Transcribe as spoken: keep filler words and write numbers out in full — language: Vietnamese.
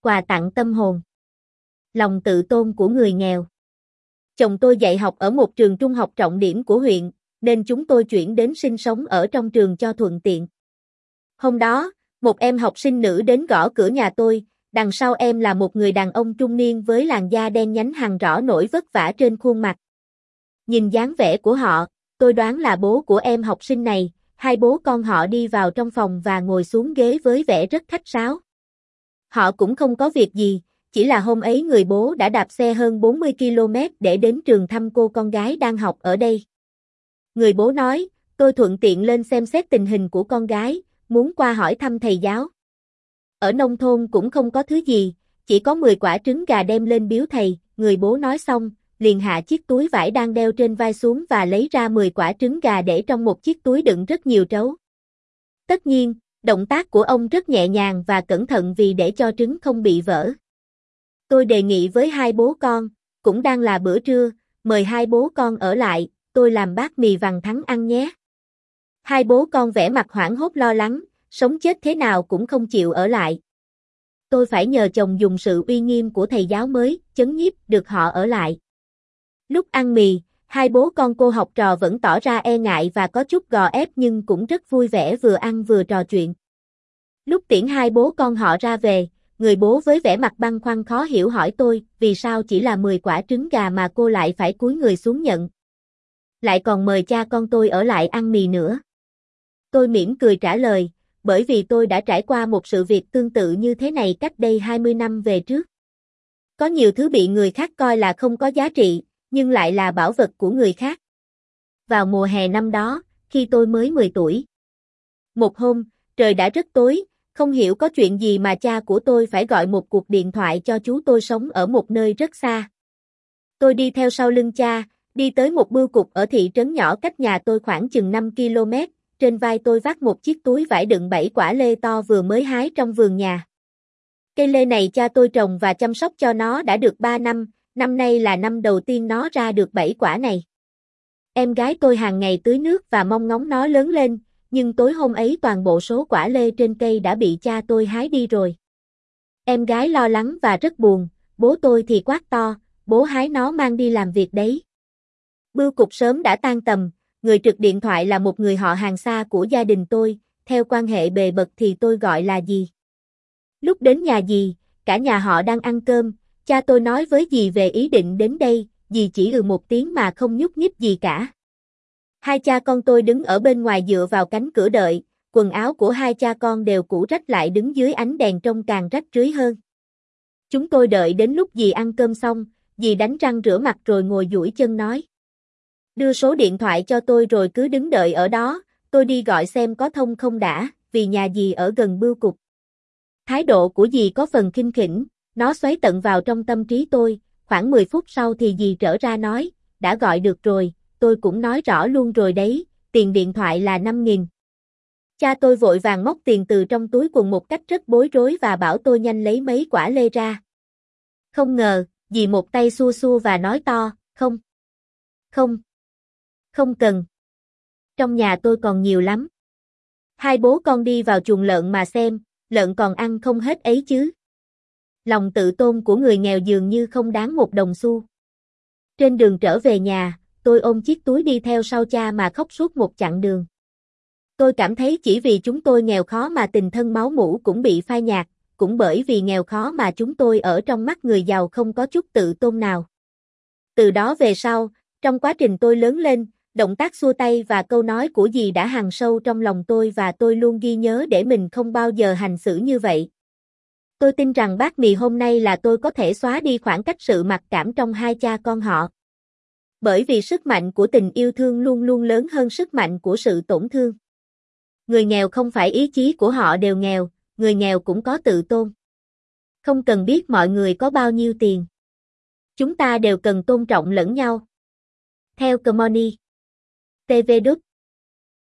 Quà tặng tâm hồn. Lòng tự tôn của người nghèo. Chồng tôi dạy học ở một trường trung học trọng điểm của huyện, nên chúng tôi chuyển đến sinh sống ở trong trường cho thuận tiện. Hôm đó, một em học sinh nữ đến gõ cửa nhà tôi, đằng sau em là một người đàn ông trung niên với làn da đen nhánh hằn rõ nỗi vất vả trên khuôn mặt. Nhìn dáng vẻ của họ, tôi đoán là bố của em học sinh này. Hai bố con họ đi vào trong phòng và ngồi xuống ghế với vẻ rất khách sáo. Họ cũng không có việc gì, chỉ là hôm ấy người bố đã đạp xe hơn bốn mươi ki lô mét để đến trường thăm cô con gái đang học ở đây. Người bố nói, tôi thuận tiện lên xem xét tình hình của con gái, muốn qua hỏi thăm thầy giáo. Ở nông thôn cũng không có thứ gì, chỉ có mười quả trứng gà đem lên biếu thầy, người bố nói xong, liền hạ chiếc túi vải đang đeo trên vai xuống và lấy ra mười quả trứng gà để trong một chiếc túi đựng rất nhiều trấu. Tất nhiên, động tác của ông rất nhẹ nhàng và cẩn thận vì để cho trứng không bị vỡ. Tôi đề nghị với hai bố con, cũng đang là bữa trưa, mời hai bố con ở lại, tôi làm bát mì vằn thắng ăn nhé. Hai bố con vẻ mặt hoảng hốt lo lắng, sống chết thế nào cũng không chịu ở lại. Tôi phải nhờ chồng dùng sự uy nghiêm của thầy giáo mới chấn nhiếp được họ ở lại. Lúc ăn mì, hai bố con cô học trò vẫn tỏ ra e ngại và có chút gò ép nhưng cũng rất vui vẻ vừa ăn vừa trò chuyện. Lúc tiễn hai bố con họ ra về, người bố với vẻ mặt băn khoăn khó hiểu hỏi tôi vì sao chỉ là mười quả trứng gà mà cô lại phải cúi người xuống nhận. Lại còn mời cha con tôi ở lại ăn mì nữa. Tôi mỉm cười trả lời, bởi vì tôi đã trải qua một sự việc tương tự như thế này cách đây hai mươi năm về trước. Có nhiều thứ bị người khác coi là không có giá trị, nhưng lại là bảo vật của người khác. Vào mùa hè năm đó, khi tôi mới mười tuổi. Một hôm, trời đã rất tối, không hiểu có chuyện gì mà cha của tôi phải gọi một cuộc điện thoại cho chú tôi sống ở một nơi rất xa. Tôi đi theo sau lưng cha, đi tới một bưu cục ở thị trấn nhỏ cách nhà tôi khoảng chừng năm ki lô mét, trên vai tôi vác một chiếc túi vải đựng bảy quả lê to vừa mới hái trong vườn nhà. Cây lê này cha tôi trồng và chăm sóc cho nó đã được ba năm, năm nay là năm đầu tiên nó ra được bảy quả này. Em gái tôi hàng ngày tưới nước và mong ngóng nó lớn lên, nhưng tối hôm ấy toàn bộ số quả lê trên cây đã bị cha tôi hái đi rồi. Em gái lo lắng và rất buồn, bố tôi thì quát to, bố hái nó mang đi làm việc đấy. Bưu cục sớm đã tan tầm, người trực điện thoại là một người họ hàng xa của gia đình tôi, theo quan hệ bề bật thì tôi gọi là dì. Lúc đến nhà dì, cả nhà họ đang ăn cơm, cha tôi nói với dì về ý định đến đây, dì chỉ ừ một tiếng mà không nhúc nhích gì cả. Hai cha con tôi đứng ở bên ngoài dựa vào cánh cửa đợi, quần áo của hai cha con đều cũ rách lại đứng dưới ánh đèn trông càng rách rưới hơn. Chúng tôi đợi đến lúc dì ăn cơm xong, dì đánh răng rửa mặt rồi ngồi duỗi chân nói. Đưa số điện thoại cho tôi rồi cứ đứng đợi ở đó, tôi đi gọi xem có thông không đã, vì nhà dì ở gần bưu cục. Thái độ của dì có phần khinh khỉnh, nó xoáy tận vào trong tâm trí tôi, khoảng mười phút sau thì dì trở ra nói, đã gọi được rồi, tôi cũng nói rõ luôn rồi đấy, tiền điện thoại là năm nghìn. Cha tôi vội vàng móc tiền từ trong túi quần một cách rất bối rối và bảo tôi nhanh lấy mấy quả lê ra. Không ngờ, dì một tay xua xua và nói to, không, không, không cần. Trong nhà tôi còn nhiều lắm. Hai bố con đi vào chuồng lợn mà xem, lợn còn ăn không hết ấy chứ. Lòng tự tôn của người nghèo dường như không đáng một đồng xu. Trên đường trở về nhà, tôi ôm chiếc túi đi theo sau cha mà khóc suốt một chặng đường. Tôi cảm thấy chỉ vì chúng tôi nghèo khó mà tình thân máu mủ cũng bị phai nhạt, cũng bởi vì nghèo khó mà chúng tôi ở trong mắt người giàu không có chút tự tôn nào. Từ đó về sau, trong quá trình tôi lớn lên, động tác xua tay và câu nói của dì đã hằn sâu trong lòng tôi và tôi luôn ghi nhớ để mình không bao giờ hành xử như vậy. Tôi tin rằng bát mì hôm nay là tôi có thể xóa đi khoảng cách sự mặc cảm trong hai cha con họ. Bởi vì sức mạnh của tình yêu thương luôn luôn lớn hơn sức mạnh của sự tổn thương. Người nghèo không phải ý chí của họ đều nghèo, người nghèo cũng có tự tôn. Không cần biết mọi người có bao nhiêu tiền. Chúng ta đều cần tôn trọng lẫn nhau. Theo Comony. tê vê Đúc